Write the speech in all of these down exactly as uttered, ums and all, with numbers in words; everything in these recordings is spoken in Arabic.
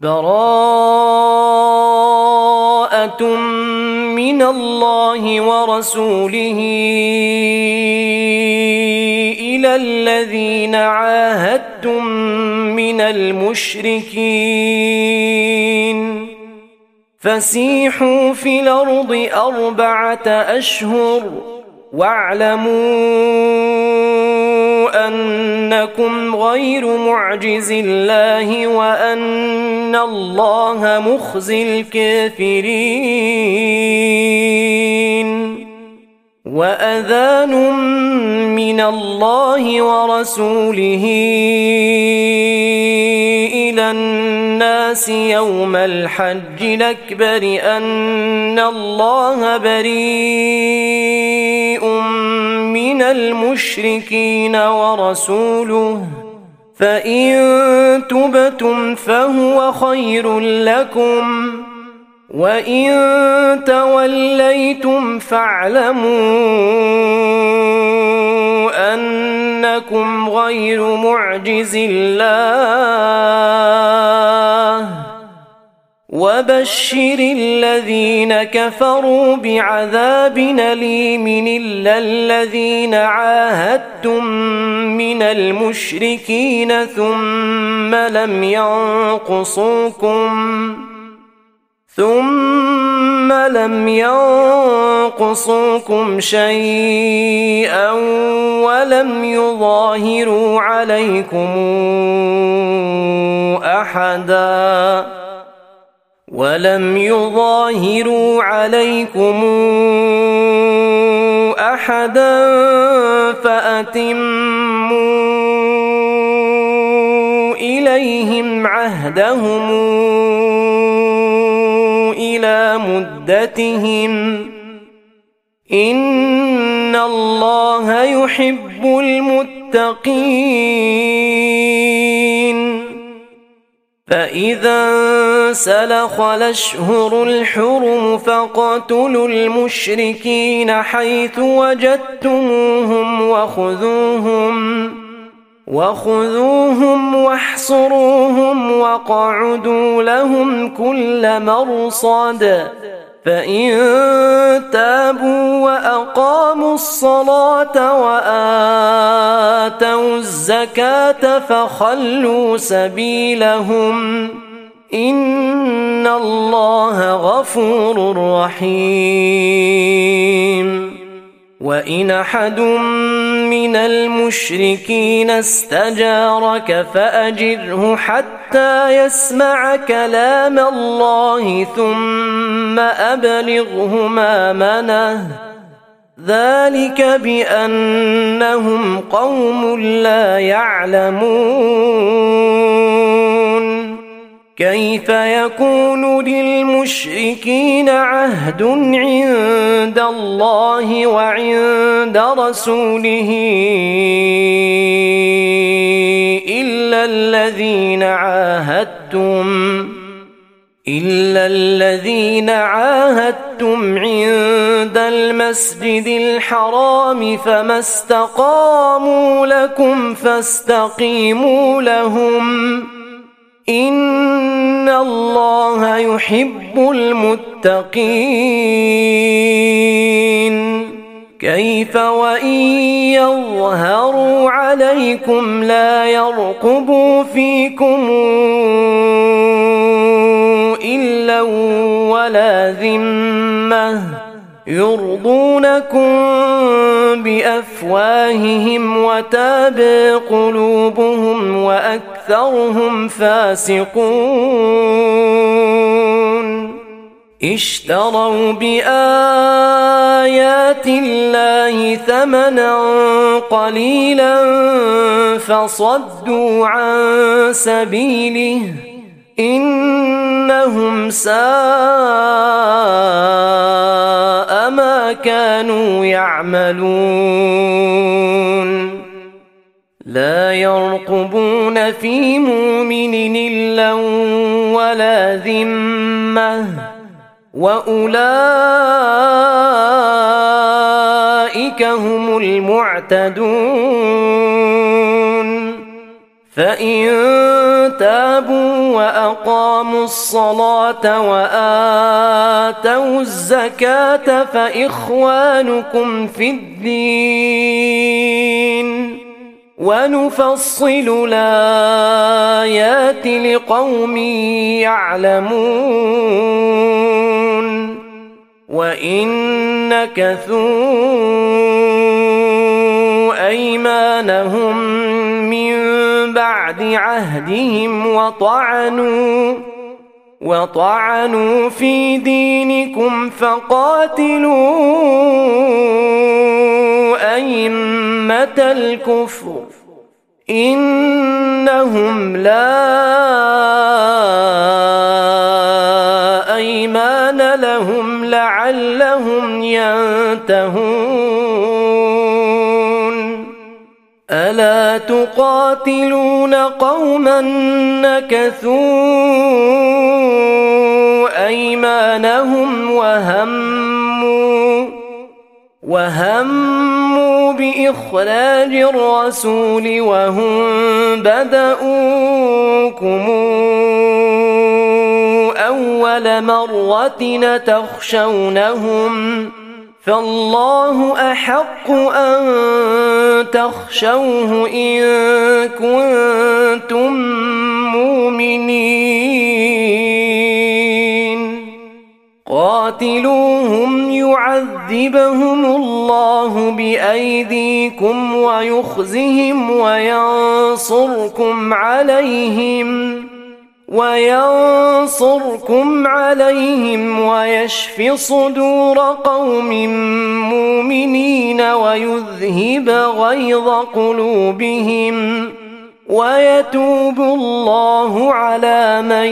براءة من الله ورسوله إلى الذين عاهدتم من المشركين فسيحوا في الأرض أربعة أشهر واعلموا أنكم غير معجز الله وأن الله مخزي الكافرين وأذان من الله ورسوله إلى الناس يوم الحج الأكبر أن الله بريء من المشركين ورسوله فإن تبتم فهو خير لكم وإن توليتم فاعلموا أنكم غير معجز الله وبشر الذين كفروا بعذاب أليم إلا الذين عاهدتم من المشركين ثم لم ينقصوكم ثم لم ينقصوكم شيئا ولم يظاهروا عليكم أحدا ولم يظاهروا عليكم أحدا فأتموا إليهم عهدهم إلى مدتهم إن الله يحب المتقين فإذا انسلخ الأشهر الحرم فاقتلوا المشركين حيث وجدتموهم وخذوهم وخذوهم واحصروهم واقعدوا لهم كل مرصد فإن تابوا وأقاموا الصلاة وآتوا الزكاة فخلوا سبيلهم إن الله غفور رحيم وإن أحد من المشركين استجارك فأجره حتى يسمع كلام الله ثم أبلغه مأمنه ذلك بأنهم قوم لا يعلمون كيف يكون للمشركين عهد عند الله وعند رسوله إلا الذين عاهدتم إلا الذين عاهدتم عند المسجد الحرام فما استقاموا لكم فاستقيموا لهم إن الله يحب المتقين كيف وإن يظهروا عليكم لا يرقبوا فيكم إلا ولا ذمة يرضونكم بأفواههم وتابى قلوبهم وأكثرهم فاسقون اشتروا بآيات الله ثمنا قليلا فصدوا عن سبيله إنهم ساء ما كانوا يعملون لا يرقبون في مؤمن إلا ولا ذمة وأولئك هم المعتدون فإن تابوا وأقاموا الصلاة وآتوا الزكاة فإخوانكم في الدين ونفصل الآيات لقوم يعلمون وإن نكثوا أيمانهم من بعد عهدهم وطعنوا وطعنوا في دينكم فقاتلوا أئمة الكفر إنهم لا أيمان لهم لعلهم ينتهون ألا تقاتلون قوما نكثوا أيمانهم وهموا وهموا بإخراج الرسول وهم بدؤوكم أول مرة تخشونهم فالله أحق أن تخشوه إن كنتم مؤمنين قاتلوهم يعذبهم الله بأيديكم ويخزهم وينصركم عليهم وينصركم عليهم ويشف صدور قوم مؤمنين ويذهب غيظ قلوبهم ويتوب الله على من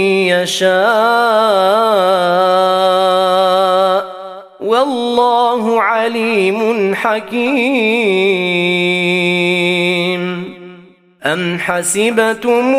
يشاء والله عليم حكيم أم حسبتم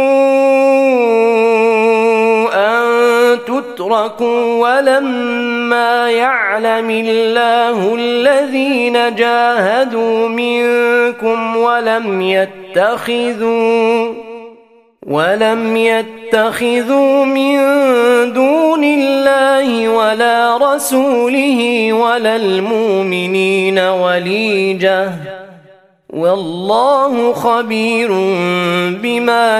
أن تتركوا ولما يعلم الله الذين جاهدوا منكم ولم يتخذوا ولم يتخذوا من دون الله ولا رسوله ولا المؤمنين وليجة والله خبير بما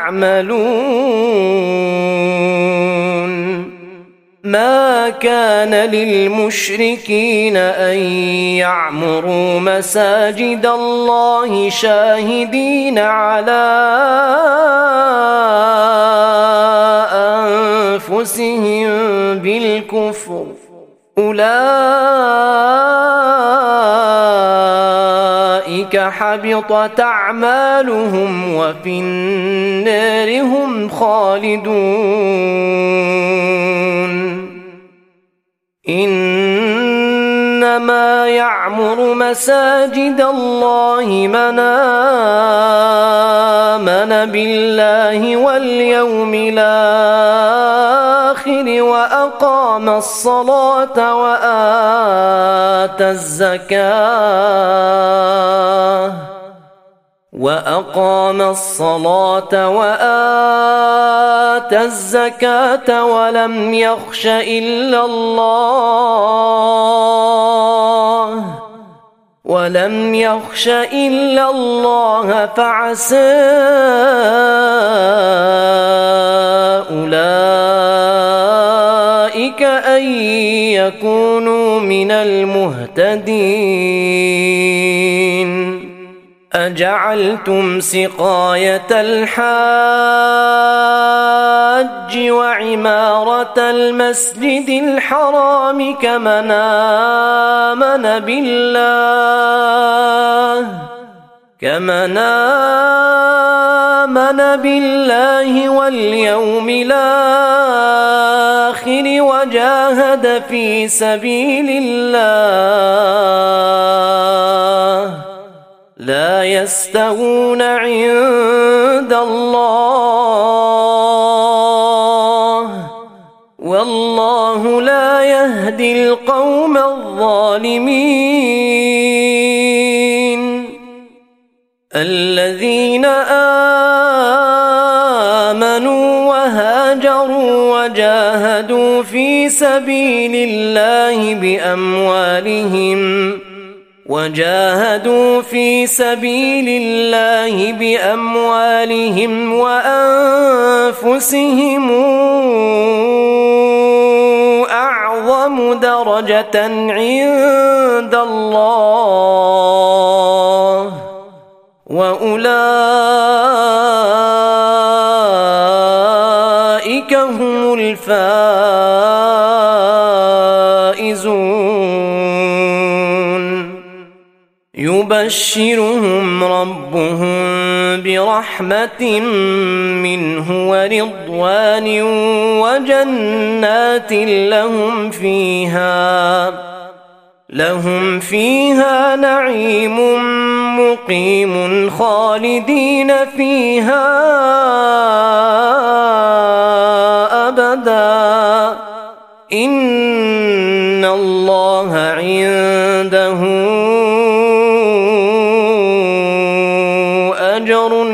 تعملون ما كان للمشركين أن يعمروا مساجد الله شاهدين على أنفسهم بالكفر أولئك حبطت أعمالهم وفي النار هم خالدون إنما يعمر مساجد الله من آمن بالله واليوم الآخر وأقام الصلاة وآتى الزكاة وأقام الصلاة وآتى الزكاة ولم يخش إلا الله ولم يخش إلا الله فعسى أولئك أن يكونوا من المهتدين أجعلتم سقاية الحاج وعمارة المسجد الحرام كمن آمن بالله كمن آمن بالله واليوم الآخر وجاهد في سبيل الله لا يستوون عند الله والله لا يهدي القوم الظالمين الذين آمنوا هاجروا وجاهدوا في سبيل الله بأموالهم وجاهدوا في سبيل الله بأموالهم وأنفسهم أعظم درجة عند الله وأولئك هم الفائزون يبشرهم ربهم برحمة منه ورضوان وجنات لهم فيها لهم فيها نعيم مقيم خالدين فيها أبدا إن الله عنده أجر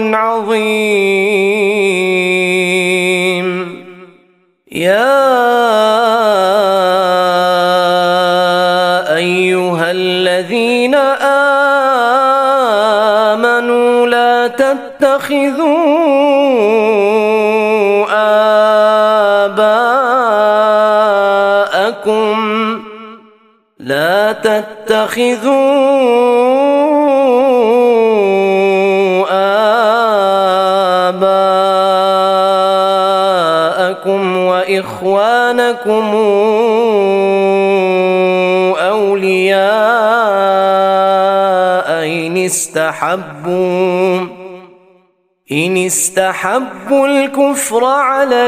عظيم. يا أيها الذين آمنوا لا تتخذوا آباءكم لا تتخذوا آباءكم وإخوانكم أولياء إن استحبوا إن استحبوا الكفر على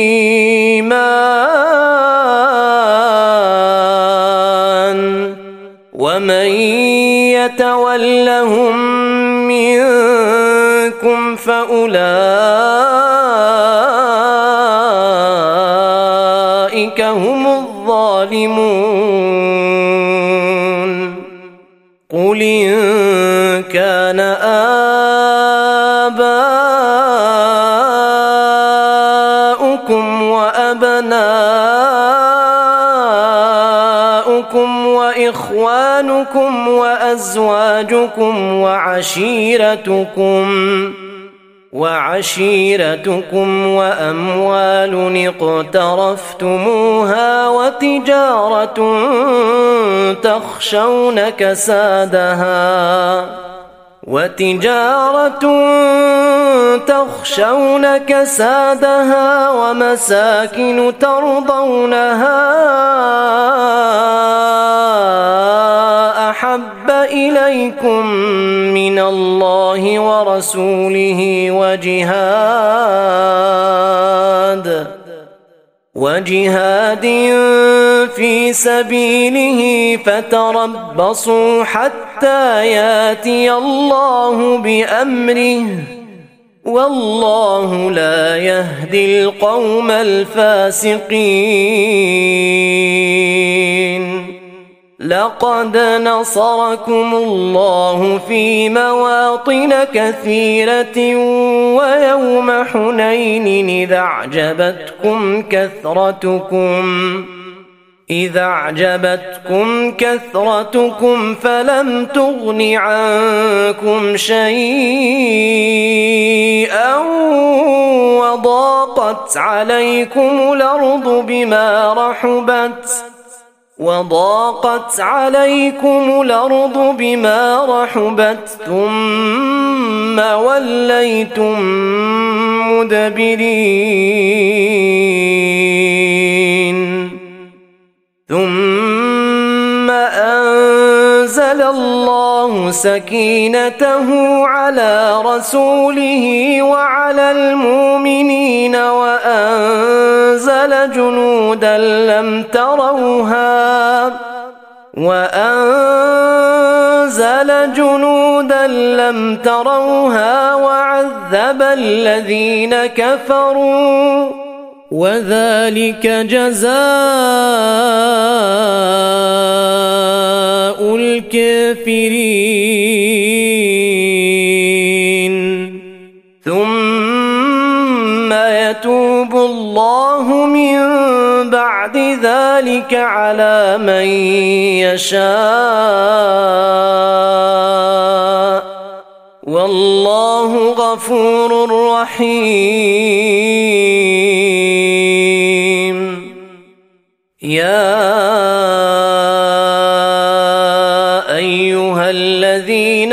الإيمان ومن يتولهم منكم فأولئك هم الظالمون. قل إن كان آباؤكم وأبناؤكم وإخوانكم وأزواجكم وعشيرتكم وعشيرتكم وأموال اقترفتموها وتجارة تخشون كسادها وتجارة تخشون كسادها ومساكن ترضونها أحب إليكم من الله ورسوله وجهاد وجهاد في سبيله فتربصوا حتى ياتي الله بأمره والله لا يهدي القوم الفاسقين. لقد نصركم الله في مواطن كثيرة ويوم حنين إذا أعجبتكم كثرتكم إذا أعجبتكم كثرتكم فلم تغن عنكم شيئا وضاقت عليكم الأرض بما رحبت وضاقت عليكم الأرض بما رحبت ثم وليتم مدبرين. ثم أنزل الله سكينته على رسوله وعلى المؤمنين وأنزل جنودا لم تروها وأنزل جنودا لم تروها وعذب الذين كفروا وذلك جزاء الكافرين. ثم يتوب يتوب الله من بعد ذلك على من يشاء والله غفور رحيم. يا أيها الذين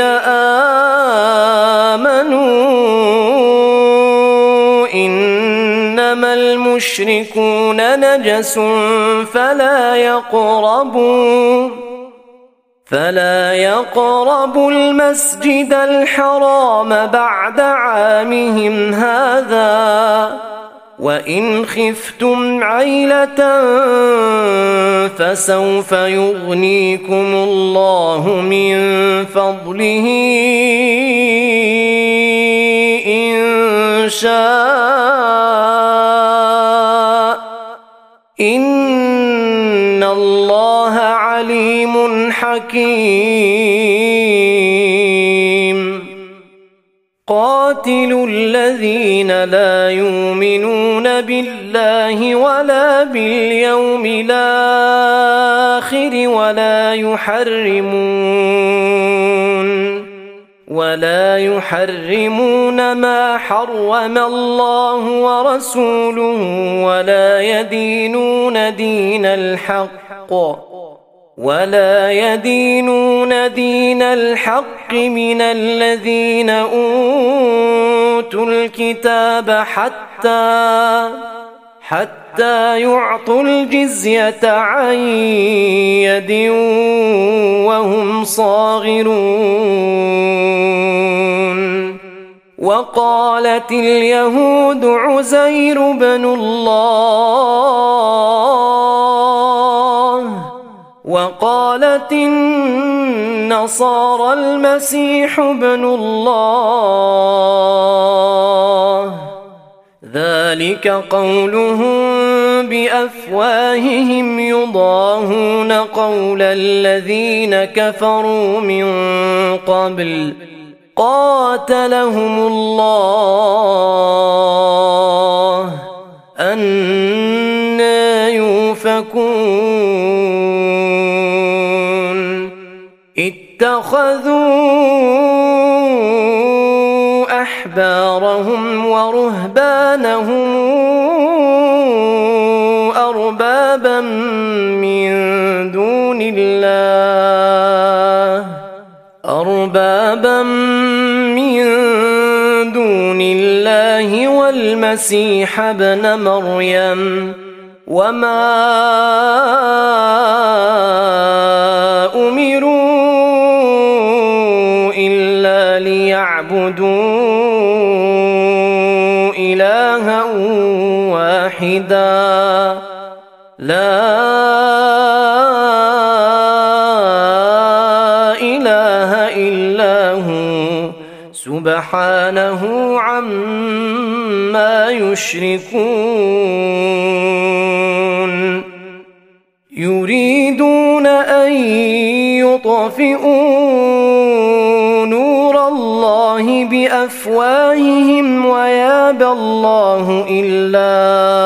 آمنوا إنما المشركون نجس فلا يقربوا فلا يقربوا المسجد الحرام بعد عامهم هذا وإن خفتم عيلة فسوف يغنيكم الله من فضله إن شاء إن الله عليم حكيم. قاتلوا الذين لا يؤمنون بالله ولا باليوم الآخر ولا يحرمون ولا يحرمون ما حرم الله ورسوله ولا يدينون دين الحق ولا يدينون دين الحق من الذين أوتوا الكتاب حتى حتى يعطوا الجزية عن يد وهم صاغرون. وقالت اليهود عزير بن الله وقالت النصارى المسيح ابن الله ذلك قولهم بأفواههم يضاهون قول الذين كفروا من قبل قاتلهم الله أنى يؤفكون. اتخذوا أحبارهم ورهبانهم أربابا من دون الله أربابا من دون الله والمسيح ابن مريم وما أمروا إلا ليعبدوا إلها واحدا لا إله إلا هو سبحانه عما يشركون. يريدون أن يطفئوا نور الله بأفواههم ويابى الله إلا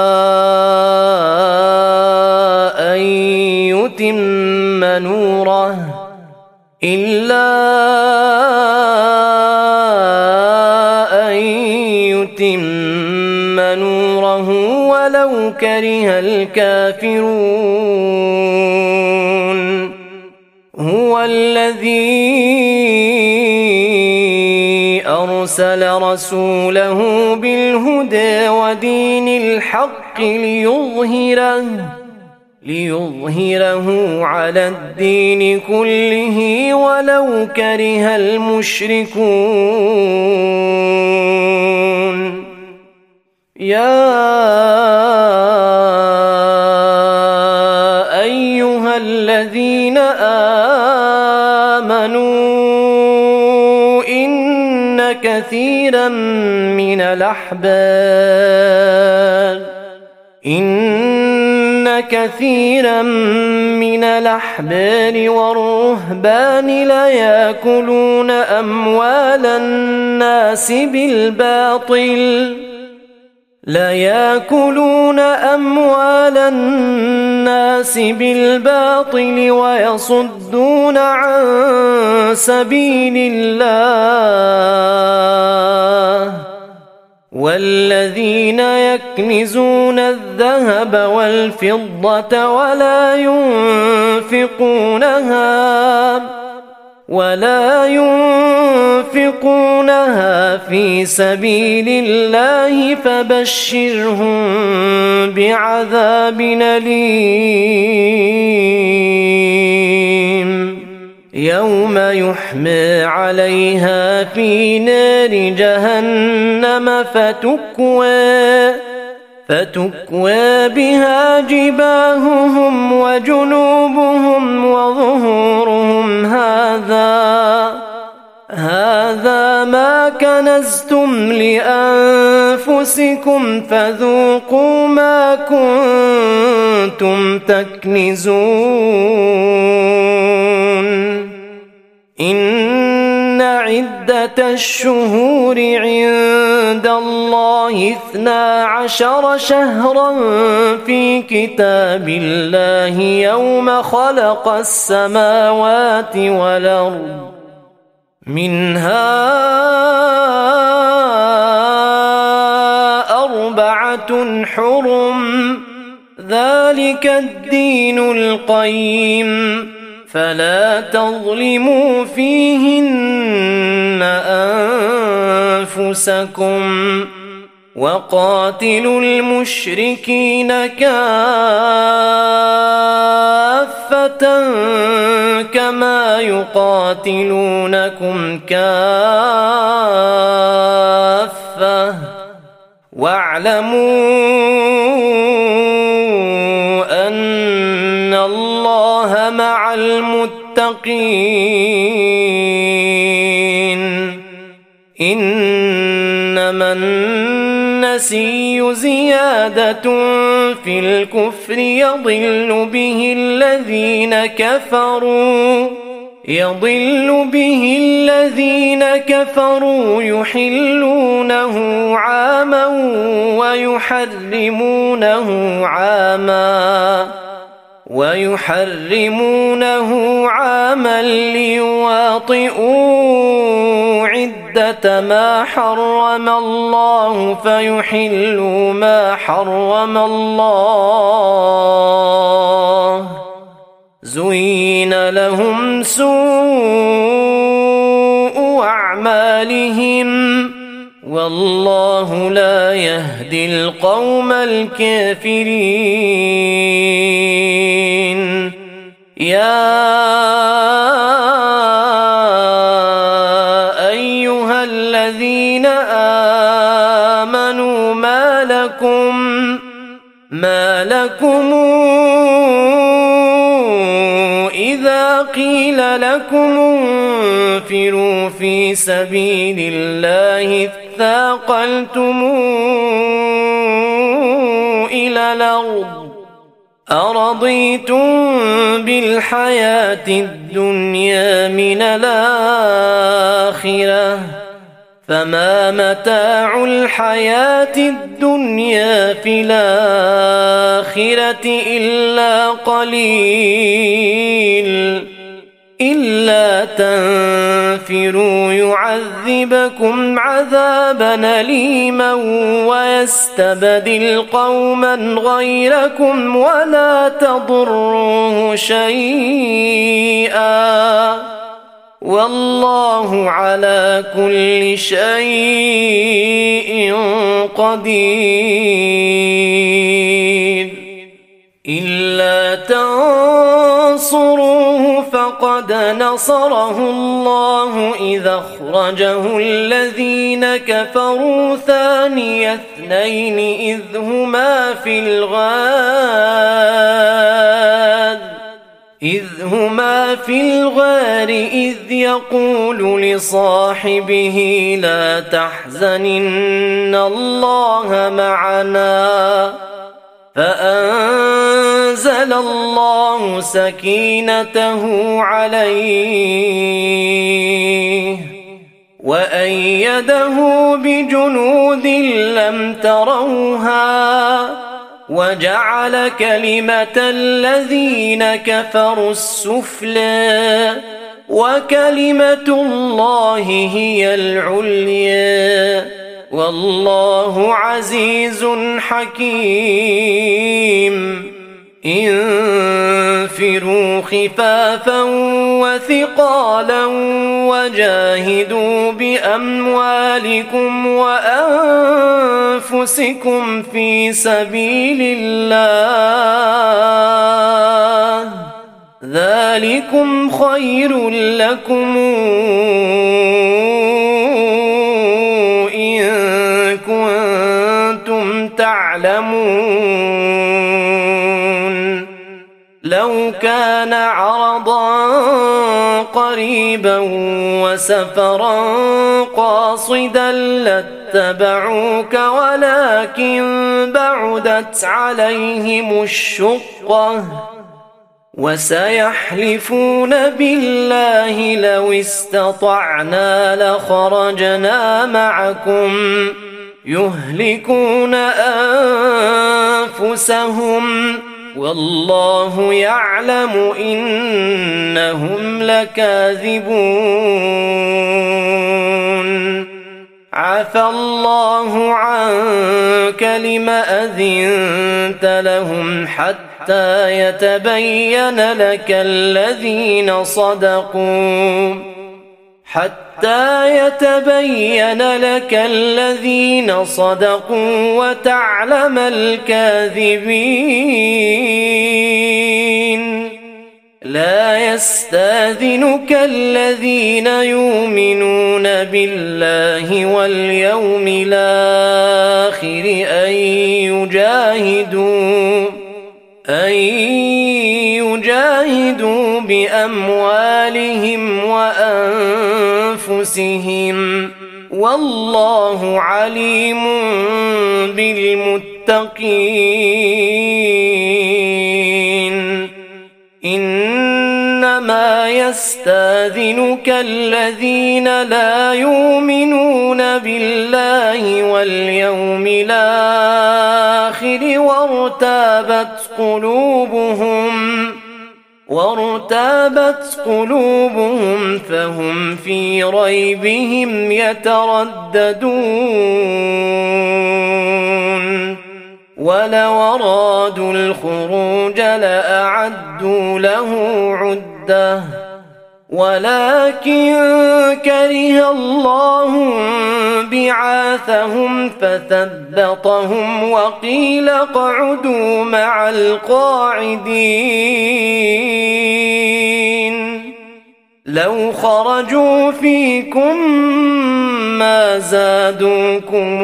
أن يتم نوره إلا أن يتم نوره ولو كره الكافرون. هو الذي أرسل رسوله بالهدى ودين الحق ليظهره ليظهره على الدين كله ولو كره المشركون. يا أيها الذين آمنوا إن كثيرا من الأحبار إن كثيرا من الأحبار والرهبان ليأكلون أموال الناس بالباطل ليأكلون أموال الناس بالباطل ويصدون عن سبيل الله والذين يكنزون الذهب والفضة ولا ينفقونها ولا ينفقونها في سبيل الله فبشرهم بعذاب أليم يوم يحمى عليها في نار جهنم فتكوى فتكوى بها جباههم وجنوبهم وظهورهم هذا هذا ما كنزتم لأنفسكم فذوقوا ما كنتم تكنزون إن عدة الشهور عند الله اثنا عشر شهرا في كتاب الله يوم خلق السماوات والأرض منها أربعة حرم ذلك الدين القيم فلا تظلموا فيهن أنفسكم وقاتلوا المشركين كافة كما يقاتلونكم كافة واعلموا أن الله مع المتقين إنما النسي زيادة في الكفر يضل به الذين كفروا يضل به الذين كفروا يحلونه عاما ويحرمونه عاما ويحرمونه عاما ليواطئوا عدة ما حرم الله فيحلوا ما حرم الله زين لهم سوء أعمالهم والله لا يهدي القوم الكافرين يا أيها الذين آمنوا ما لكم ما لكم إذا قيل لكم انفروا في سبيل الله اثاقلتم إلى الأرض أرضيتم بالحياة الدنيا من الآخرة فما متاع الحياة الدنيا في الآخرة إلا قليل إلا تنفروا يعذبكم عذابا أليما ويستبدل قوما غيركم ولا تضروه شيئا والله على كل شيء قدير إلا تنصروه فقد نصره الله إذا أخرجه الذين كفروا ثاني اثنين إذ هما في الغار إذ هما في الغار إذ يقول لصاحبه لا تحزن إن الله معنا فأنزل الله سكينته عليه وأيده بجنود لم تروها وجعل كلمة الذين كفروا السفلى وكلمة الله هي العليا والله عزيز حكيم. انفروا خفافا وثقالا وجاهدوا بأموالكم وأنفسكم في سبيل الله ذلكم خير لكم إن كنتم تعلمون. لو كان عرضا قريبا وسفرا قاصدا لاتبعوك ولكن بعدت عليهم الشقة وسيحلفون بالله لو استطعنا لخرجنا معكم يهلكون أنفسهم والله يعلم إنهم لكاذبون. عفى الله عنك لم أذنت لهم حتى يتبين لك الذين صدقوا حتى يتبين لك الذين صدقوا وتعلم الكاذبين. لا يستاذنك الذين يؤمنون بالله واليوم الآخر أن يجاهدوا أن يجاهدوا بأموالهم وأنفسهم والله عليم بالمتقين. إنما يستاذنك الذين لا يؤمنون بالله واليوم الآخر وارتابت قلوبهم وارتابت قلوبهم فهم في ريبهم يترددون. ولو أرادوا الخروج لأعدوا له عدة ولكن كره الله بعاثهم فثبطهم وقيل اقعدوا مع القاعدين. لو خرجوا فيكم ما زادوكم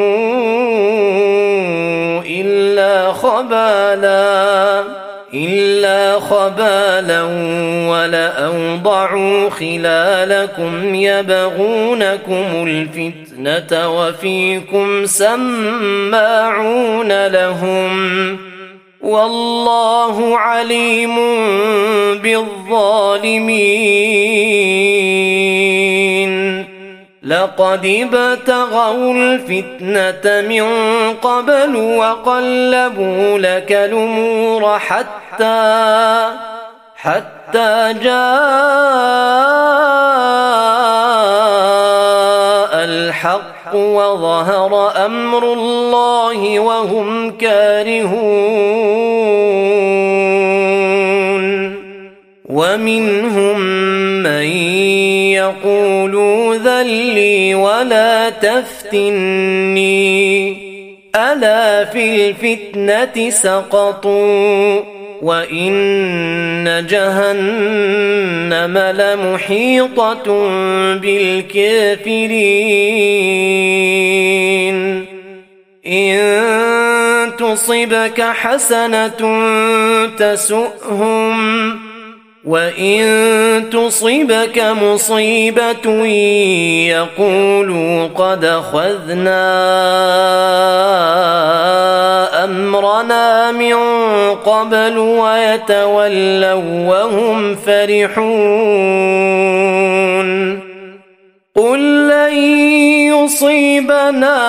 إلا خبالا إلا خبالا ولأوضعوا خلالكم يبغونكم الفتنة وفيكم سماعون لهم والله عليم بالظالمين. لقد ابتغوا الفتنة من قبل وقلبوا لك الأمور حتى حتى جاء الحق وظهر أمر الله وهم كارهون. ومنهم من يقول ذلي ولا تفتني ألا في الفتنة سقطوا وإن جهنم لمحيطة بالكافرين. إن تصبك حسنة تسؤهم وإن تصبك مصيبة يقولوا قد أخذنا أمرنا من قبل ويتولوا وهم فرحون. قل لن يصيبنا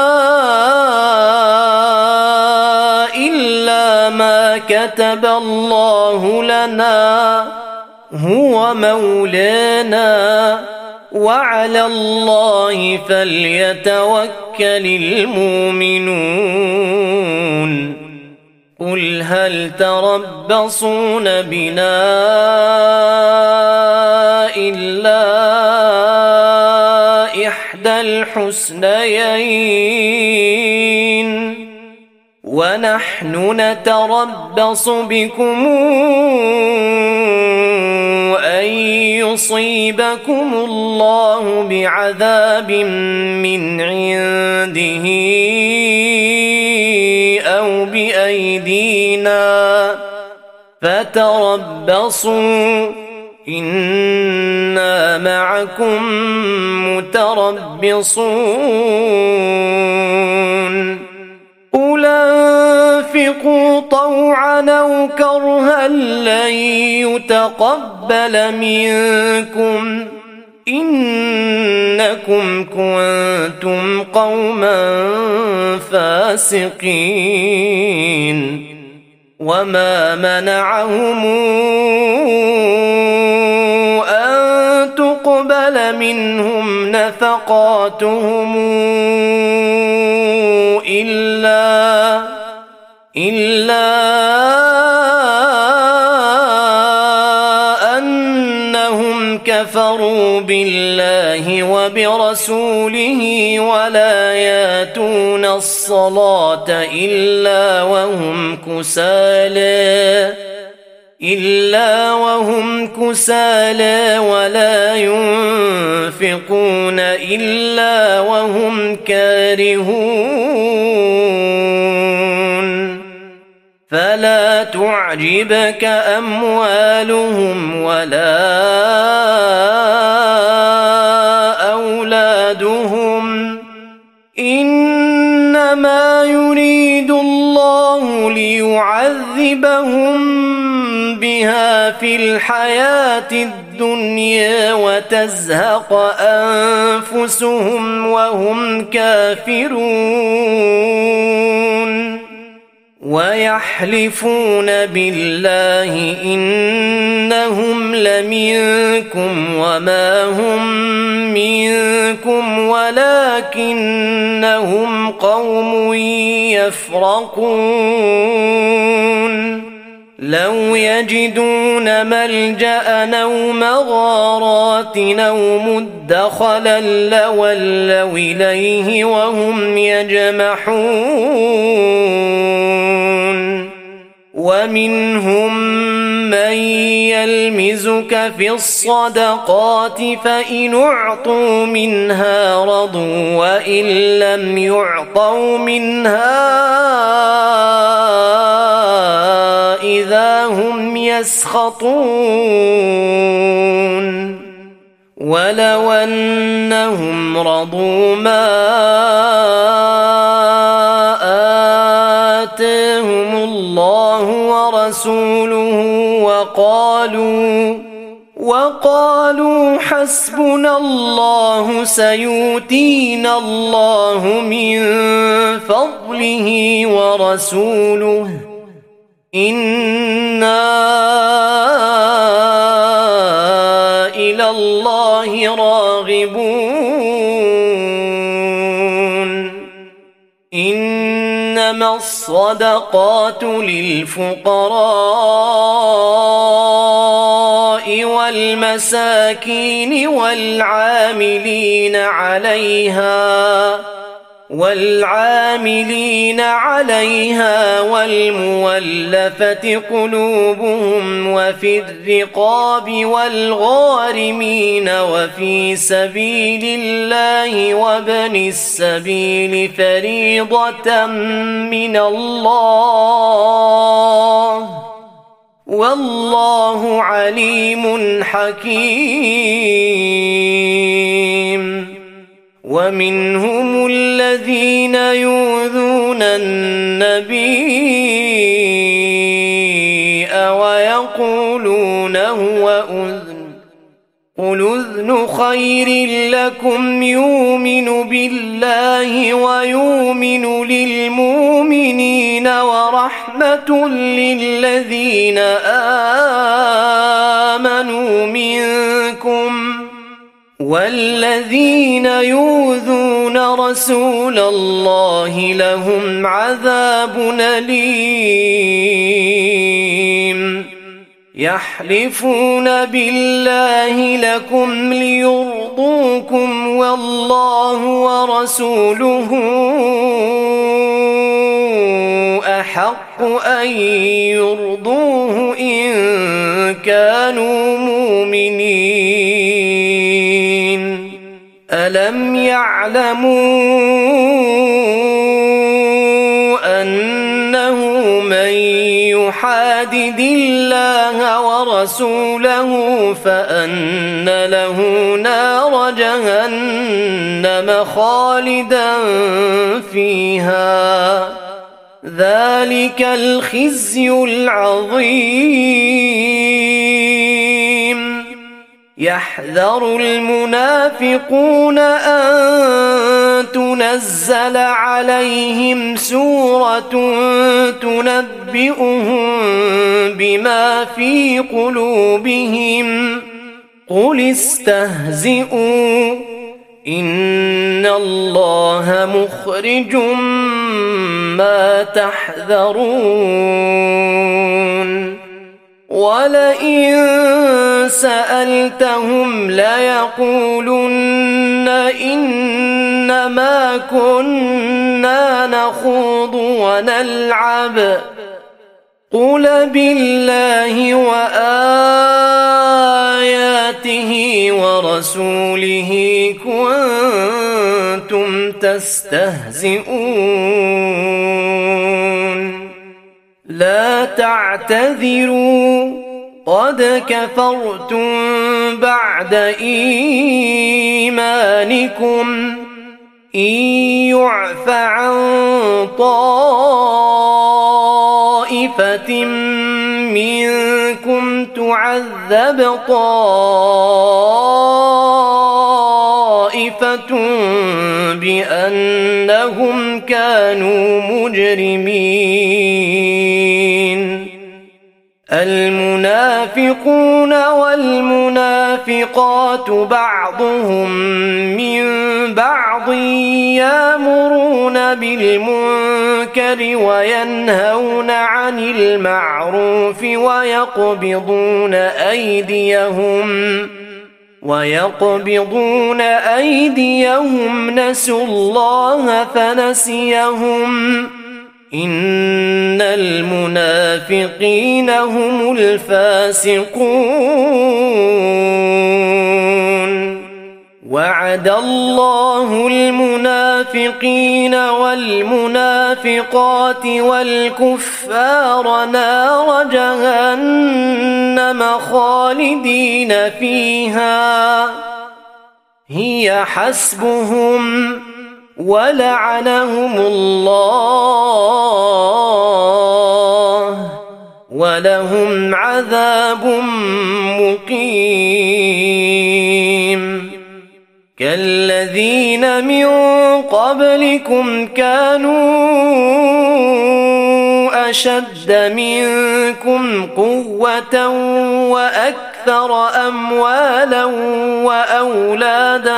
إلا ما كتب الله لنا هو مولانا وعلى الله فليتوكل المؤمنون قل هل تربصون بنا إلا إحدى الحسنيين ونحن نتربص بكم أن يصيبكم الله بعذاب من عنده أو بأيدينا فتربصوا إنا معكم متربصون قل انفقوا طوعا أو كرها لن يتقبل منكم إنكم كنتم قوما فاسقين وما منعهم أن تقبل منهم نفقاتهم إلا إلا أنهم كفروا بالله وبرسوله ولا ياتون الصلاة إلا وهم كسالى إلا وهم كسالى ولا ينفقون إلا وهم كارهون فلا تعجبك أموالهم ولا أولادهم إنما يريد الله ليعذبهم بها في الحياة الدنيا وتزهق أنفسهم وهم كافرون ويحلفون بالله إنهم لمنكم وما هم منكم ولكنهم قوم يفرقون لو يجدون ملجأ أو مغارات أو مدخلا لولوا إليه وهم يجمحون ومنهم من يلمزك في الصدقات فإن أعطوا منها رضوا وإن لم يعطوا منها إذا هم يسخطون ولو أنهم رضوا ما آتاهم الله ورسوله وقالوا وقالوا حسبنا الله سيؤتينا الله من فضله ورسوله إنا إلى الله راغبون إنما الصدقات للفقراء والمساكين والعاملين عليها والعاملين عليها والمولفة قلوبهم وفي الرقاب والغارمين وفي سبيل الله وابن السبيل فريضة من الله والله عليم حكيم ومنهم الذين يؤذون النبي ويقولون هو أذن قل أذن خير لكم يؤمن بالله ويؤمن للمؤمنين ورحمة للذين آمنوا منكم والذين يؤذون رسول الله لهم عذاب أليم يحلفون بالله لكم ليرضوكم والله ورسوله أحق أن يرضوه إن كانوا مؤمنين ألم يعلموا أنه من يحادد الله ورسوله فأن له نار جهنم خالدا فيها ذلك الخزي العظيم يحذر المنافقون أن تنزل عليهم سورة تنبئهم بما في قلوبهم قل استهزئوا إن الله مخرج ما تحذرون ولئن سألتهم ليقولن إنما كنا نخوض ونلعب قل بالله وآياته ورسوله كنتم تستهزئون لا تعتذروا قد كفرتم بعد إيمانكم إن يعف عن طائفة منكم تعذب طائفة بأنهم كانوا مجرمين المنافقون والمنافقات بعضهم من بعض يأمرون بالمنكر وينهون عن المعروف ويقبضون أيديهم ويقبضون أيديهم نسوا الله فنسيهم إن المنافقين هم الفاسقون وعد الله المنافقين والمنافقات والكفار نار جهنم خالدين فيها هي حسبهم ولعنهم الله ولهم عذاب مقيم كالذين من قبلكم كانوا أشد منكم قوة وأكثر أموالا وأولادا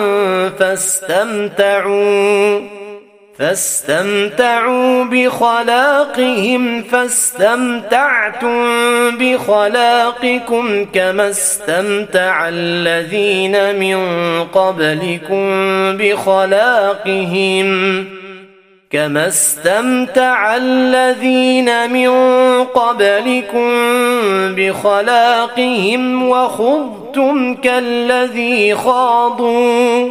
فاستمتعوا فاستمتعوا بخلاقهم فاستمتعتم بخلاقكم كما استمتع الذين من قبلكم بخلاقهم كما استمتع الذين من قبلكم بخلاقهم وخضتم كالذي خاضوا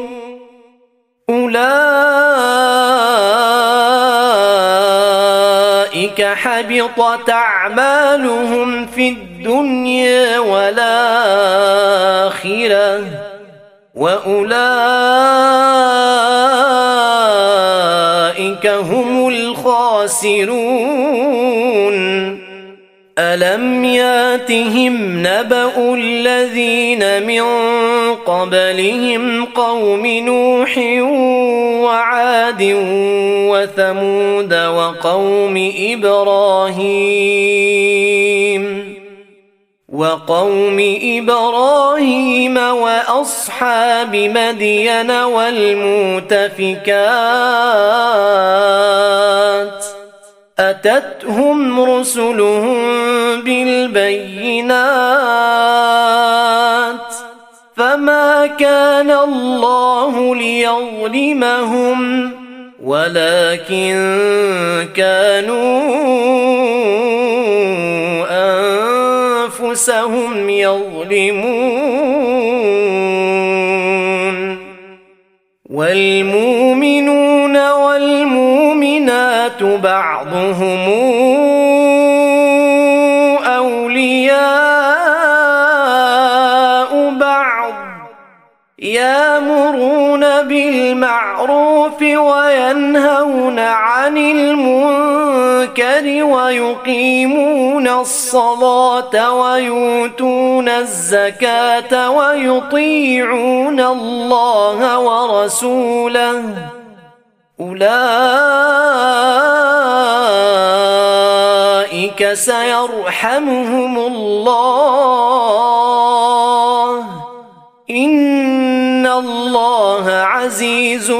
أولئك حبطت أعمالهم في الدنيا والآخرة وأولئك هم الخاسرون ألم ياتهم نبأ الذين من قبلهم قوم نوح وعاد وثمود وقوم إبراهيم وقوم إبراهيم وأصحاب مدين والمؤتفكات أتتهم رسلهم بالبينات فما كان الله ليظلمهم ولكن كانوا أنفسهم يظلمون والمؤمنون والمؤمنات بعضهم أولياء بعض يأمرون بالمعروف وينهون عن المنكر ويقيمون الصلاة ويؤتون الزكاة ويطيعون الله ورسوله أولئك سيرحمهم الله إن الله عزيز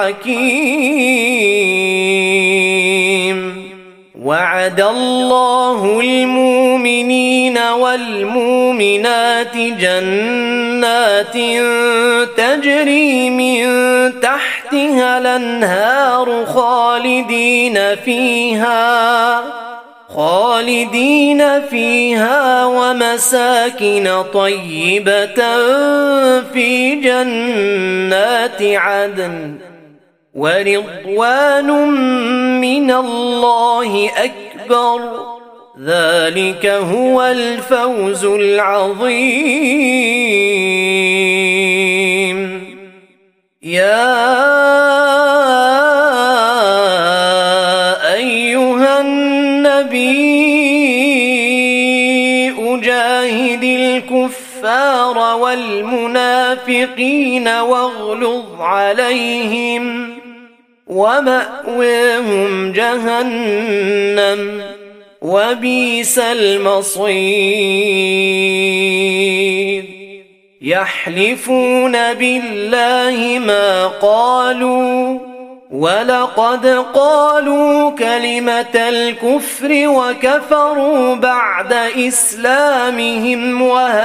حكيم وعد الله المؤمنين والمؤمنات جنات تجري من تحتها الأنهار خالدين فيها خالدين فيها ومساكن طيبة في جنات عدن ورضوان من الله أكبر ذلك هو الفوز العظيم يا أيها النبي أجاهد الكفار والمنافقين واغلظ عليهم ومأواهم جهنم وبئس المصير يحلفون بالله ما قالوا ولقد قالوا كلمة الكفر وكفروا بعد إسلامهم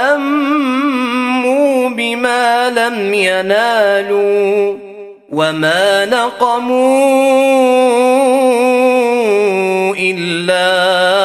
وهموا بما لم ينالوا وما نقموا إلا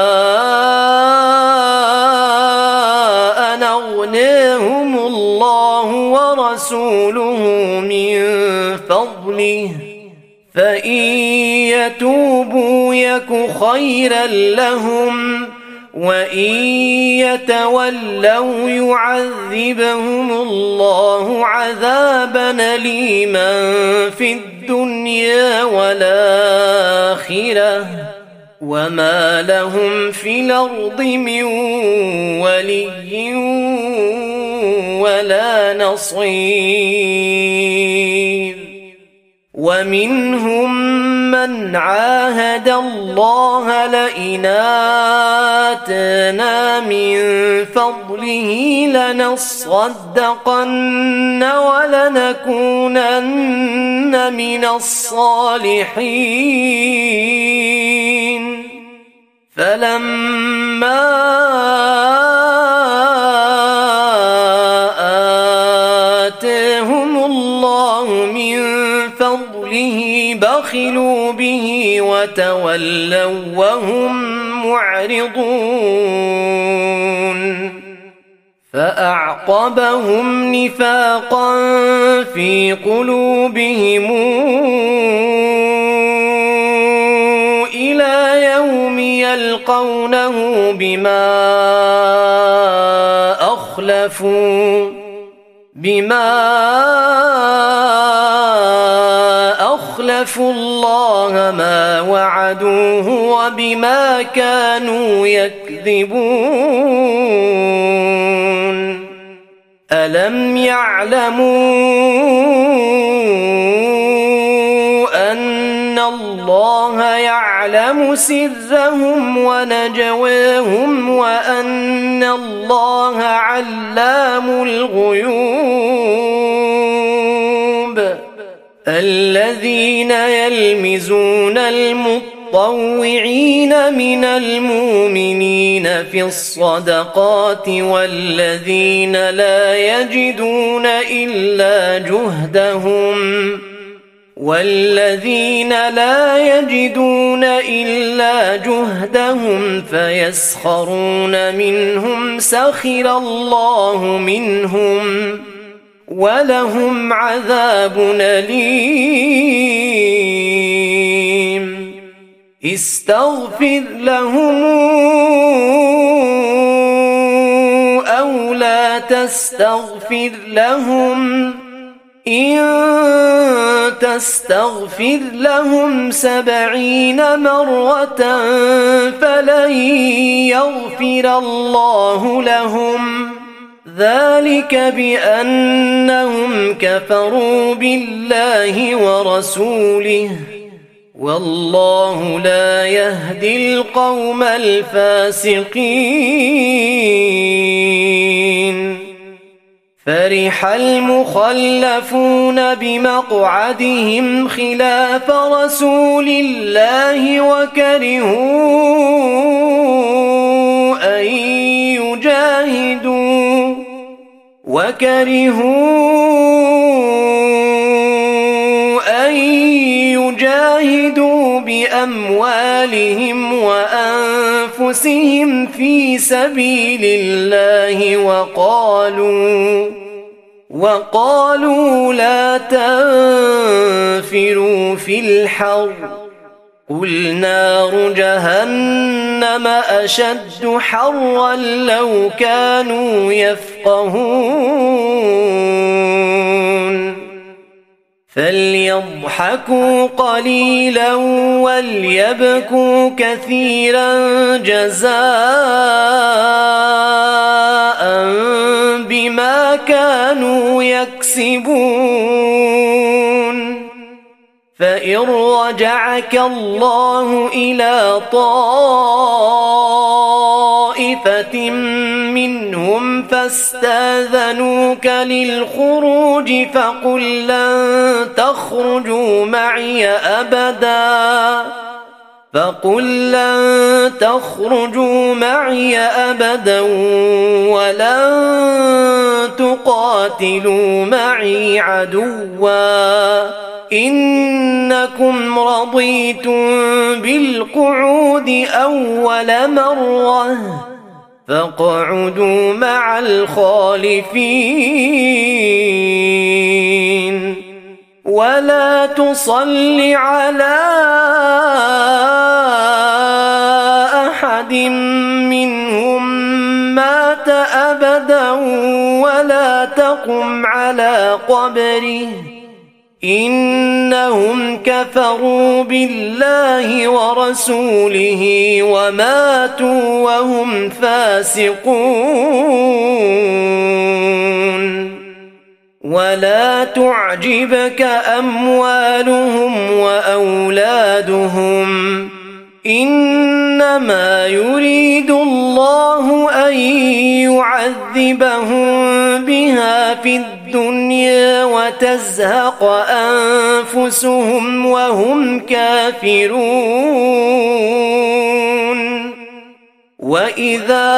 أن أغناهم الله ورسوله من فضله فإن يتوبوا يك خيرا لهم وإن يتولوا يعذبهم الله عذابا أليما في الدنيا والآخرة وما لهم في الأرض من ولي ولا نصير ومنهم من عاهد الله لئن آتانا من فضله لنصدقن ولنكونن من الصالحين فلما آتاهم الله من فضله بخلوا به وتولوا وهم معرضون فأعقبهم نفاقا في قلوبهم إلى يوم يلقونه بما أخلفوا بما أخلفوا خلفوا الله ما وعدوه وبما كانوا يكذبون ألم يعلموا أن الله يعلم سرهم ونجواهم وأن الله علام الغيوب الذين يلمزون المطوعين من المؤمنين في الصدقات والذين لا يجدون إلا جهدهم والذين لا يجدون إلا جهدهم فيسخرون منهم سخر الله منهم ولهم عذاب أليم استغفر لهم أو لا تستغفر لهم إن تستغفر لهم سبعين مرة فلن يغفر الله لهم ذلك بأنهم كفروا بالله ورسوله والله لا يهدي القوم الفاسقين فرح المخلفون بمقعدهم خلاف رسول الله وكرهوا أن يجاهدوا وكرهوا أن يجاهدوا بأموالهم وأنفسهم في سبيل الله وقالوا وقالوا لا تنفروا في الحر قل نار جهنم أشد حرا لو كانوا يفقهون فليضحكوا قليلا وليبكوا كثيرا جزاء بما كانوا يكسبون فإن رجعك الله إلى طائفة منهم فاستاذنوك للخروج فقل لن تخرجوا معي أبدا فقل لن تخرجوا معي أبدا ولن تقاتلوا معي عدوا إنكم رضيتم بالقعود أول مرة فاقعدوا مع الخالفين ولا تصل على أحد منهم مات أبدا ولا تقم على قبره إنهم كفروا بالله ورسوله وماتوا وهم فاسقون ولا تعجبك أموالهم وأولادهم إنما يريد الله أن يعذبهم بها في الدنيا وتزهق أنفسهم وهم كافرون وإذا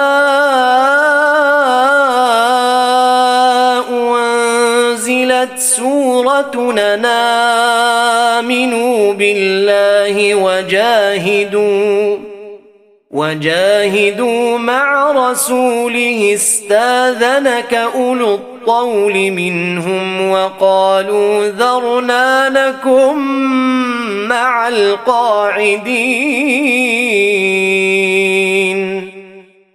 أنزلت سورة أن آمنوا بالله وجاهدوا وجاهدوا مع رسوله استاذنك أولو الطول منهم وقالوا ذرنا نكن مع القاعدين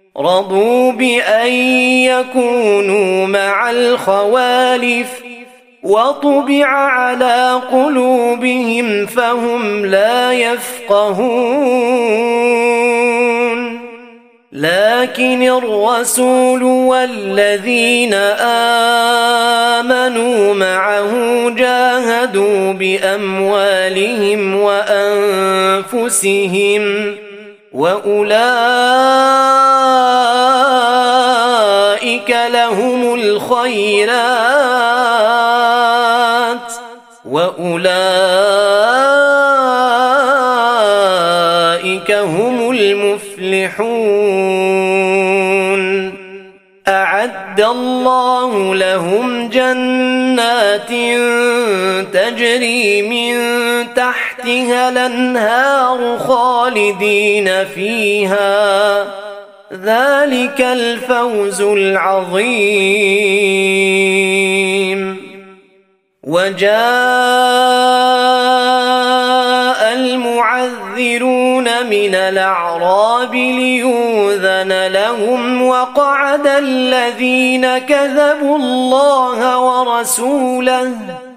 رضوا بأن يكونوا مع الخوالف وطبع على قلوبهم فهم لا يفقهون لكن الرسول والذين آمنوا معه جاهدوا بأموالهم وأنفسهم وأولئك لهم الخيرات وأولئك هم المفلحون أعد الله لهم جنات تجري من تحتها الأنهار خالدين فيها ذلك الفوز العظيم وجاء المعذرون من الأعراب ليؤذن لهم وقعد الذين كذبوا الله ورسوله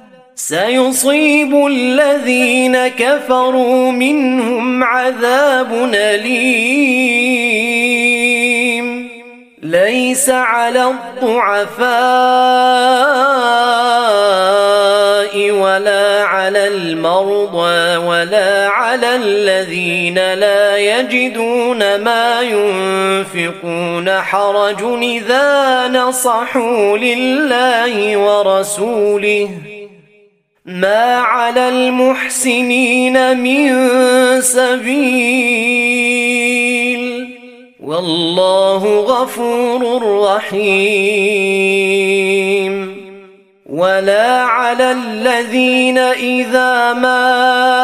سيصيب الذين كفروا منهم عذاب أليم ليس على الضعفاء ولا على المرضى ولا على الذين لا يجدون ما ينفقون حرج إذا نصحوا لله ورسوله ما على المحسنين من سبيل والله غفور رحيم ولا على الذين إذا ما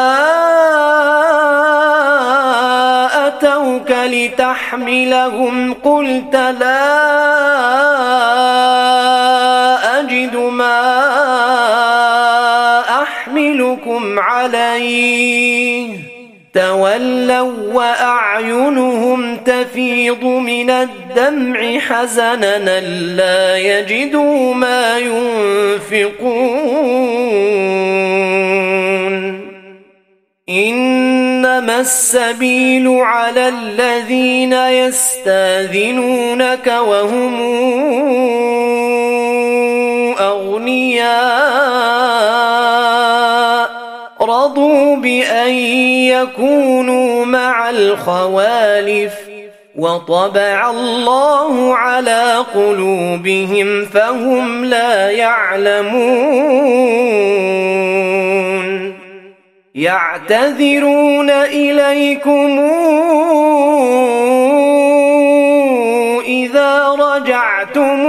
أتوك لتحملهم قلت لا أجد ما أحملكم عليه تولوا وأعينهم تفيض من الدمع حزنا لا يجدوا ما ينفقون إنما السبيل على الذين يستاذنونك وهم أغنياء رضوا بأن يكونوا مع الخوالف وطبع الله على قلوبهم فهم لا يعلمون يعتذرون إليكم إذا رجعتم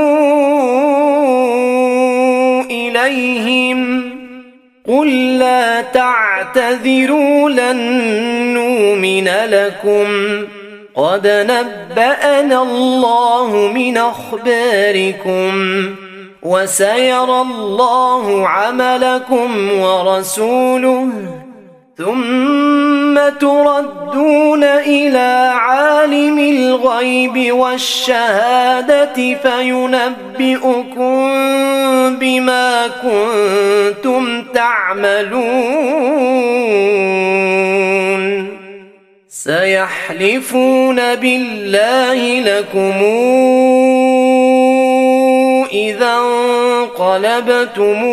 إليهم قل لا تعتذروا لن نؤمن لكم قد نبأنا الله من أخباركم وسيرى الله عملكم ورسوله ثم تردون إلى عالم الغيب والشهادة فينبئكم بما كنتم تعملون سيحلفون بالله لكم إذا انقلبتم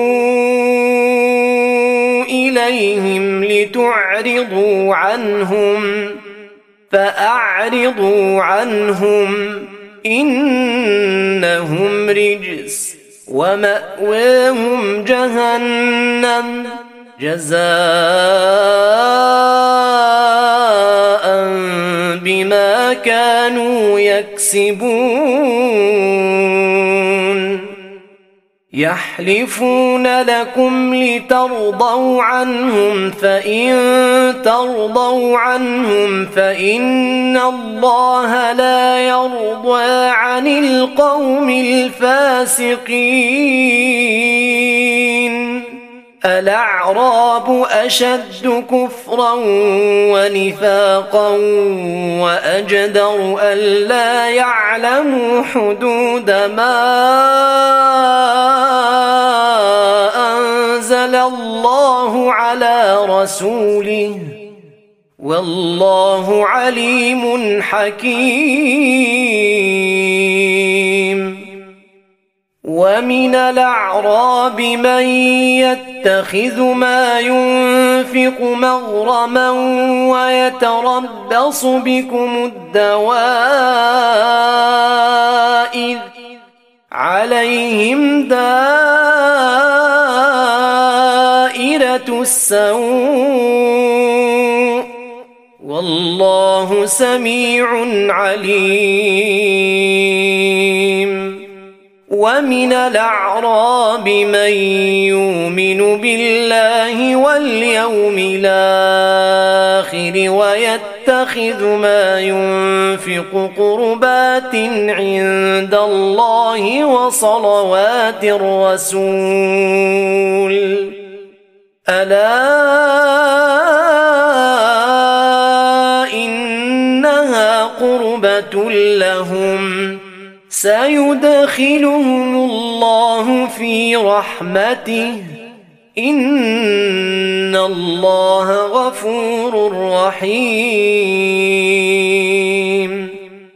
إليهم لتعرضوا عنهم فأعرضوا عنهم إنهم رجس ومأواهم جهنم جزاء بما كانوا يكسبون يحلفون لكم لترضوا عنهم فإن ترضوا عنهم فإن الله لا يرضى عن القوم الفاسقين الأعراب أشد كفرا ونفاقا وأجدر ألا يعلموا حدود ما الله على رسوله والله عليم حكيم. ومن الأعراب من يتخذ ما ينفق مغرما ويتربص بكم الدوائر عليهم دائرة السوء والله سميع عليم. ومن الأعراب من يؤمن بالله واليوم الآخر ويتخذ ما ينفق قربات عند الله وصلوات الرسول ألا إنها قربة لهم سيدخلهم الله في رحمته إن الله غفور رحيم.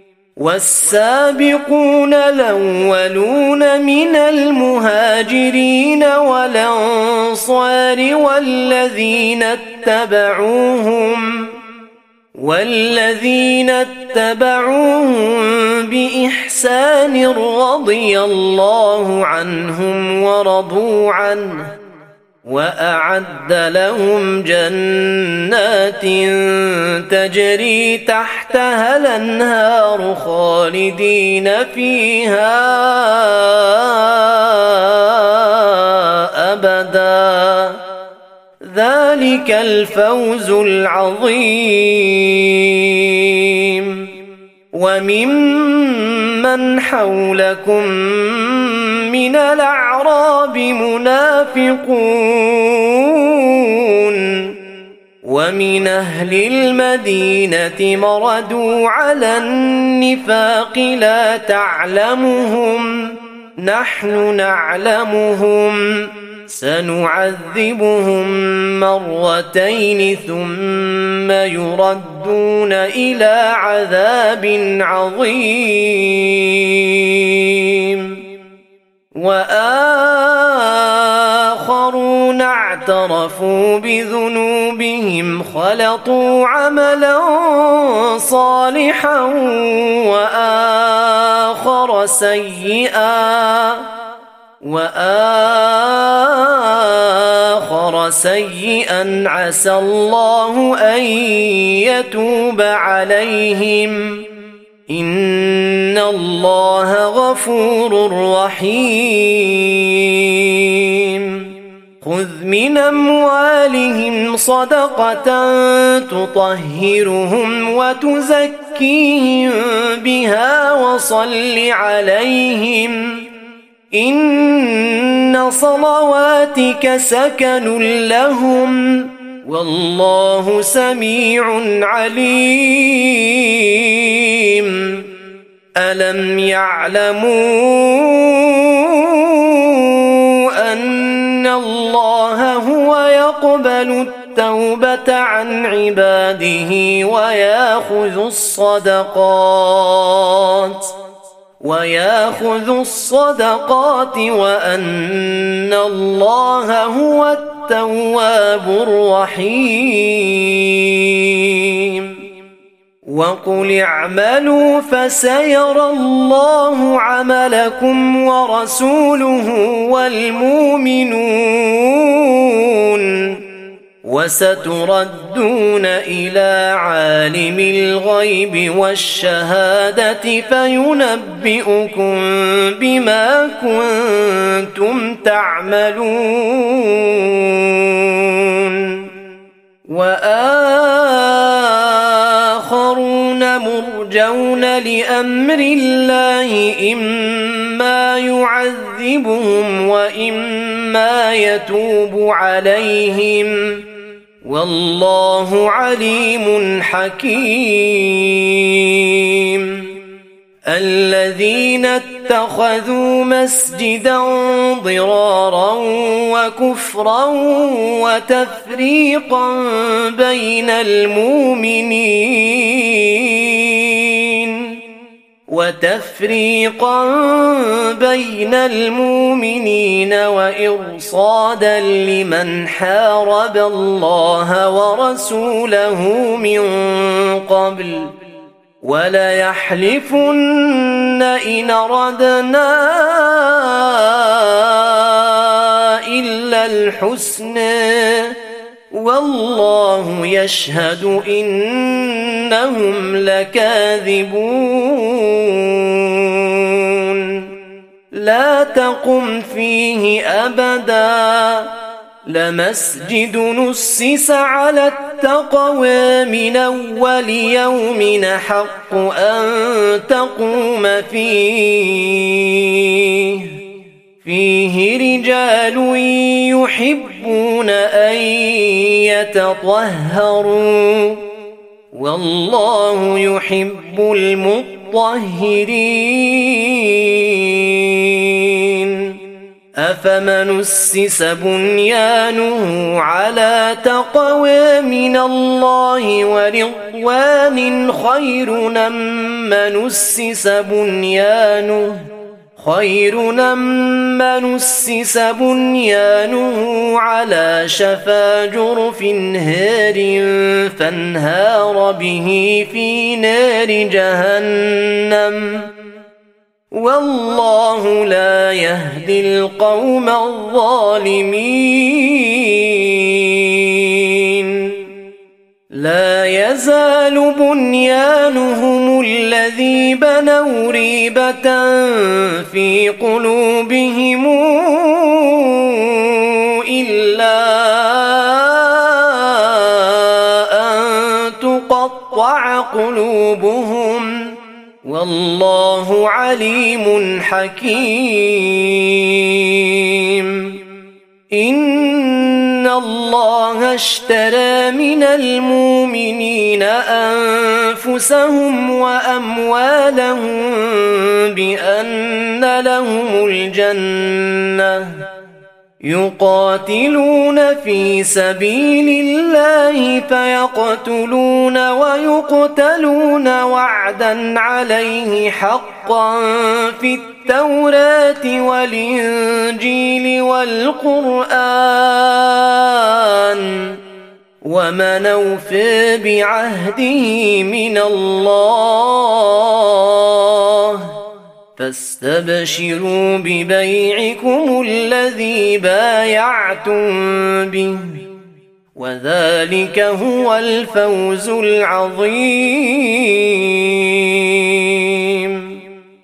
والسابقون الأولون من المهاجرين والأنصار والذين اتبعوهم والذين اتبعوهم بإحسان رضي الله عنهم ورضوا عنه وأعد لهم جنات تجري تحتها الأنهار خالدين فيها أبدا ذلك الفوز العظيم. وممن حولكم من الأعراب منافقون ومن أهل المدينة مردوا على النفاق لا تعلمهم نحن نعلمهم سنعذبهم مرتين ثم يردون إلى عذاب عظيم. وآخرون اعترفوا بذنوبهم خلطوا عملا صالحا وآخر سيئا وآخر سيئا عسى الله أن يتوب عليهم إن الله غفور رحيم. خذ من أموالهم صدقة تطهرهم وتزكيهم بها وصل عليهم إن صلواتك سكن لهم والله سميع عليم. ألم يعلموا أن الله هو يقبل التوبة عن عباده ويأخذ الصدقات ويأخذ الصدقات وأن الله هو التواب الرحيم. وقل اعملوا فسيرى الله عملكم ورسوله والمؤمنون وستردون إلى عالم الغيب والشهادة فينبئكم بما كنتم تعملون. وآخرون مرجون لأمر الله إما يعذبهم وإما يتوب عليهم والله عليم حكيم. الذين اتخذوا مسجدا ضرارا وكفرا وتفريقا بين المؤمنين وتفريقا بين المؤمنين وإرصادا لمن حارب الله ورسوله من قبل وليحلفن إن أردنا إلا الحسنى والله يشهد إنهم لكاذبون لا تقم فيه أبدا لمسجد نسس على التقوى من أول يوم حق أن تقوم فيه فيه رجال يحبون أن يتطهروا والله يحب المطهرين أفمن أسس بنيانه على تقوى من الله ورضوان خير أم من أسس بنيانه خير أم من أسس بنيانه على شفا جرف هار فانهار به في نار جهنم والله لا يهدي القوم الظالمين لا يزال بنيانهم الذي بنوا ريبة في قلوبهم إلا أن تقطع قلوبهم والله عليم حكيم إن الله اشترى من المؤمنين أنفسهم وأموالهم بأن لهم الجنة يقاتلون في سبيل الله فيقتلون ويقتلون وعدا عليه حقا في التوراة والإنجيل والقرآن ومن أوفى بعهده من الله فاستبشروا ببيعكم الذي بايعتم به وذلك هو الفوز العظيم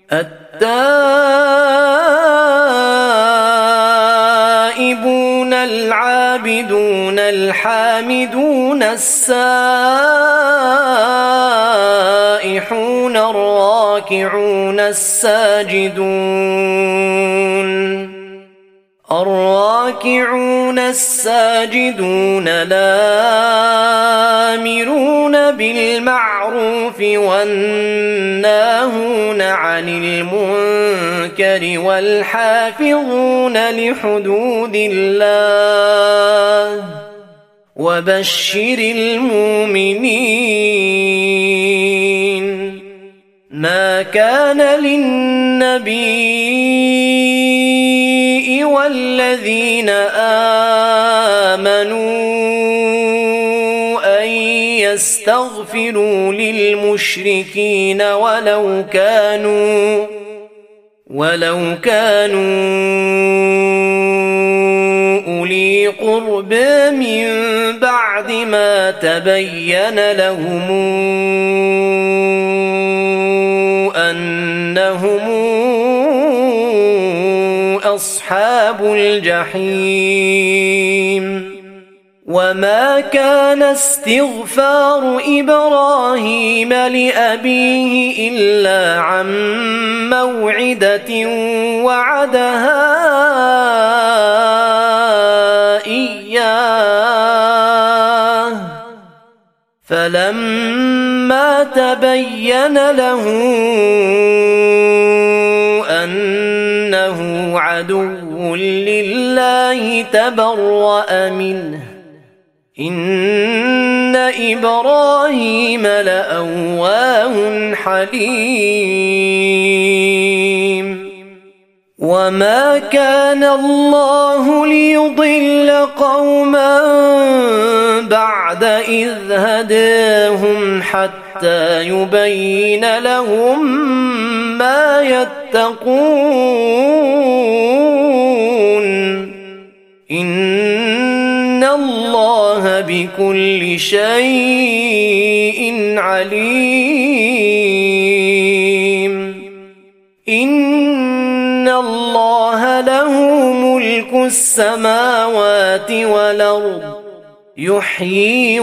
التائبون العابدون الحامدون السائحون الراكعون الساجدون الراكعون الساجدون الآمرون بالمعروف والناهون عن المنكر والحافظون لحدود الله وبشر المؤمنين ما كان للنبي والذين آمنوا أن يستغفروا للمشركين ولو كانوا ولو كانوا أولي قربى من بعد ما تبين لهم أنهم أصحاب الجحيم وما كان استغفار إبراهيم لأبيه إلا عن موعدة وعدها إياه فلما تبين له عدو لله تبرأ منه إن إبراهيم لأواه حليم وما كان الله ليضل قوما بعد إذ هداهم حتى يبين لهم ما يتقون إن الله بكل شيء عليم إن الله له ملك السماوات والأرض يحيي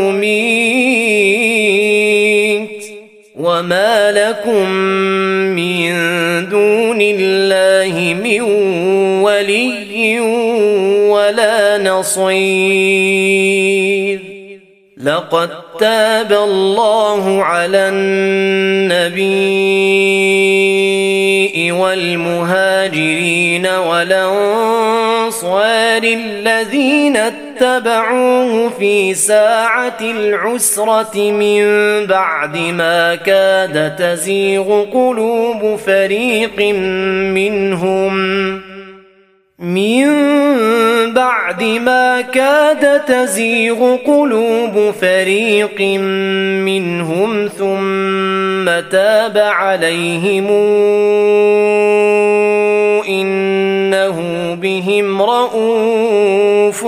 ويميت وما لكم من دون الله من ولي ولا نصير لقد تاب الله على النبي والمهاجرين والأنصار الذين اتبعوه في ساعة العسرة من بعد ما كاد تزيغ قلوب فريق منهم من بعد ما كاد تزيغ قلوب فريق منهم ثم تاب عليهم إنه بهم رءوف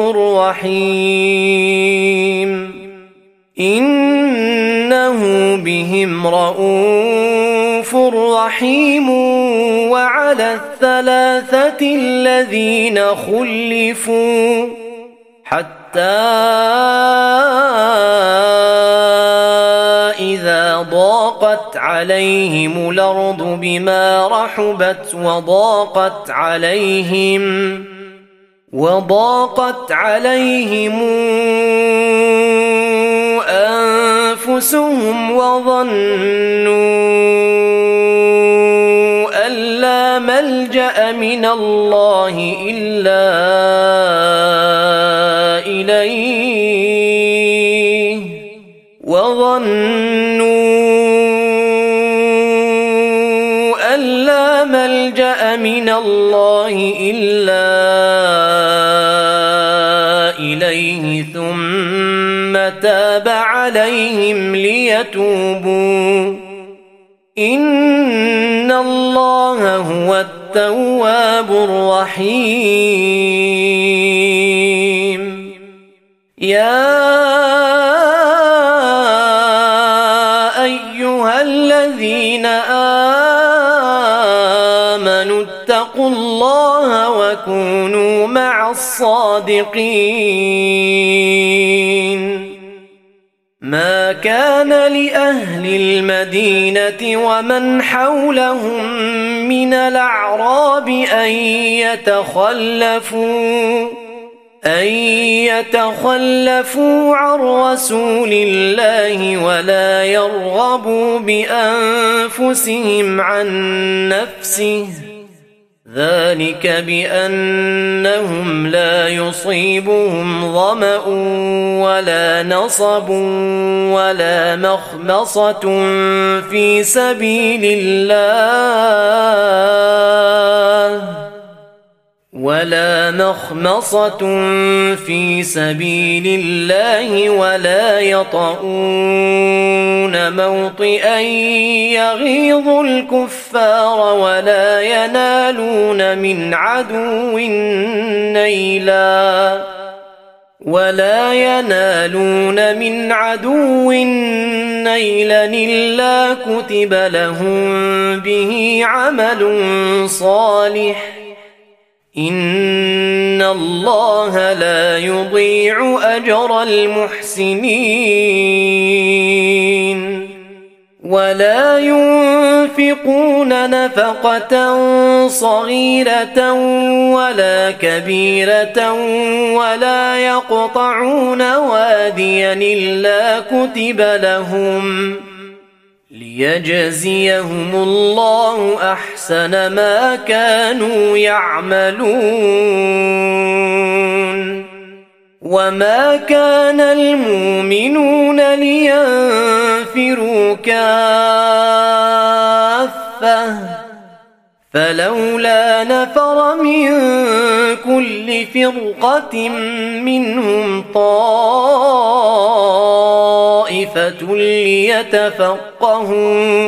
رحيم إنه بهم رءوف رحيم وعلى الثلاثة الذين خلفوا حتى إذا ضاقت عليهم الأرض بما رحبت وضاقت عليهم وضاقت عليهم أنفسهم وظنوا أن لا ملجأ من الله إلا إليه وظنوا أن لا ملجأ من الله إلا إليه ثم تاب عليهم ليتوبوا إن الله هو التواب الرحيم يا أيها الذين آمنوا اتقوا الله وكونوا مع الصادقين ما كان لأهل المدينة ومن حولهم من الأعراب أن يتخلفوا أن يتخلفوا عن رسول الله ولا يرغبوا بأنفسهم عن نفسه ذلك بأنهم لا يصيبهم ظمأ ولا نصب ولا مخمصة في سبيل الله ولا مخمصة في سبيل الله ولا يطؤون موطئا يغيظ الكفار ولا ينالون من عدو نيلا ولا ينالون من عدو نيلا إلا كتب لهم به عمل صالح إن الله لا يضيع أجر المحسنين ولا ينفقون نفقة صغيرة ولا كبيرة ولا يقطعون واديا إلا كتب لهم ليجزيهم الله أحسن ما كانوا يعملون. وما كان المؤمنون لينفروا كافة فلولا نفر من كل فرقة منهم طائفة ليتفقهوا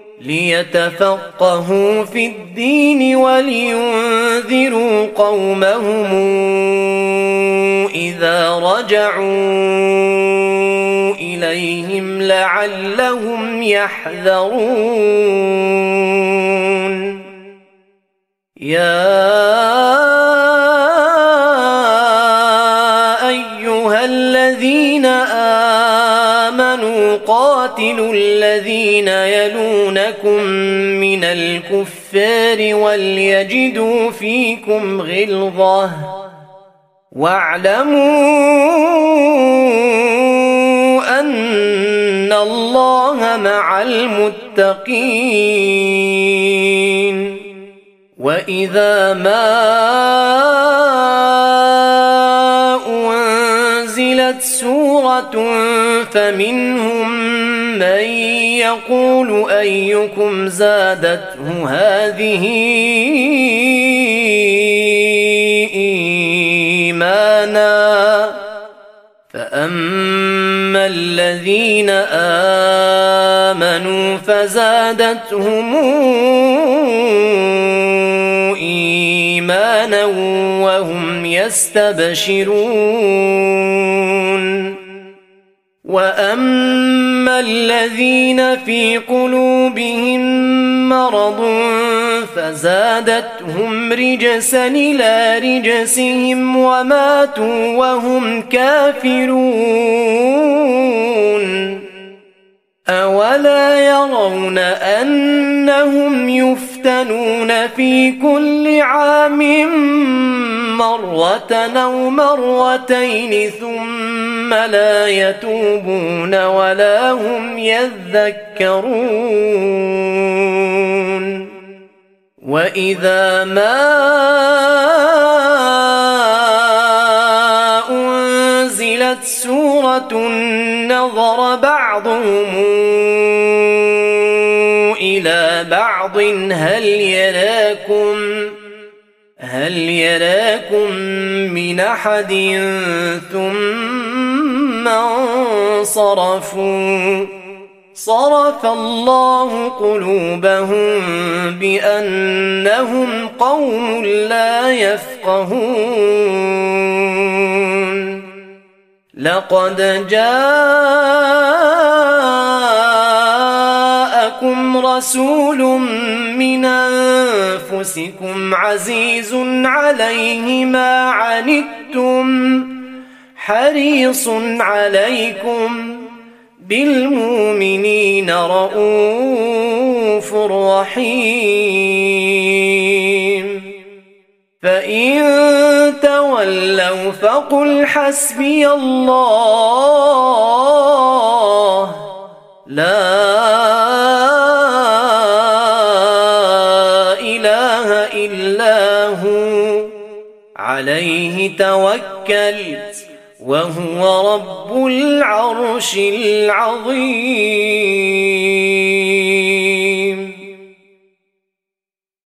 ليتفقهوا في الدين ولينذروا قومهم إذا رجعوا إليهم لعلهم يحذرون. يا أيها الذين آمنوا قاتلوا الذين يلونكم من الكفار وليجدوا فيكم غلظة واعلموا أن الله مع المتقين. وإذا ما أنزلت سورة فمنهم من يقول أيكم زادته هذه إيمانا فأما الذين آمنوا فزادتهم إيمانا وهم يستبشرون. وأما الذين في قلوبهم مرض فزادتهم رجسا إلى رجسهم وماتوا وهم كافرون. أولا يرون أنهم يفتنون في كل عام مرة أو مرتين ثم لا يتوبون ولا هم يذكرون. وإذا ما أنزلت سورة نظر بعضهم إلى بعض هل يراكم هل يراكم من أحد ثم انصرفوا صرف الله قلوبهم بأنهم قوم لا يفقهون. لقد جاءكم رسول من أنفسكم عزيز عليه ما عنتم حريص عليكم بالمؤمنين رؤوف رحيم. فإن تولوا فقل حسبي الله لا إله إلا هو عليه توكلت وهو رب العرش العظيم.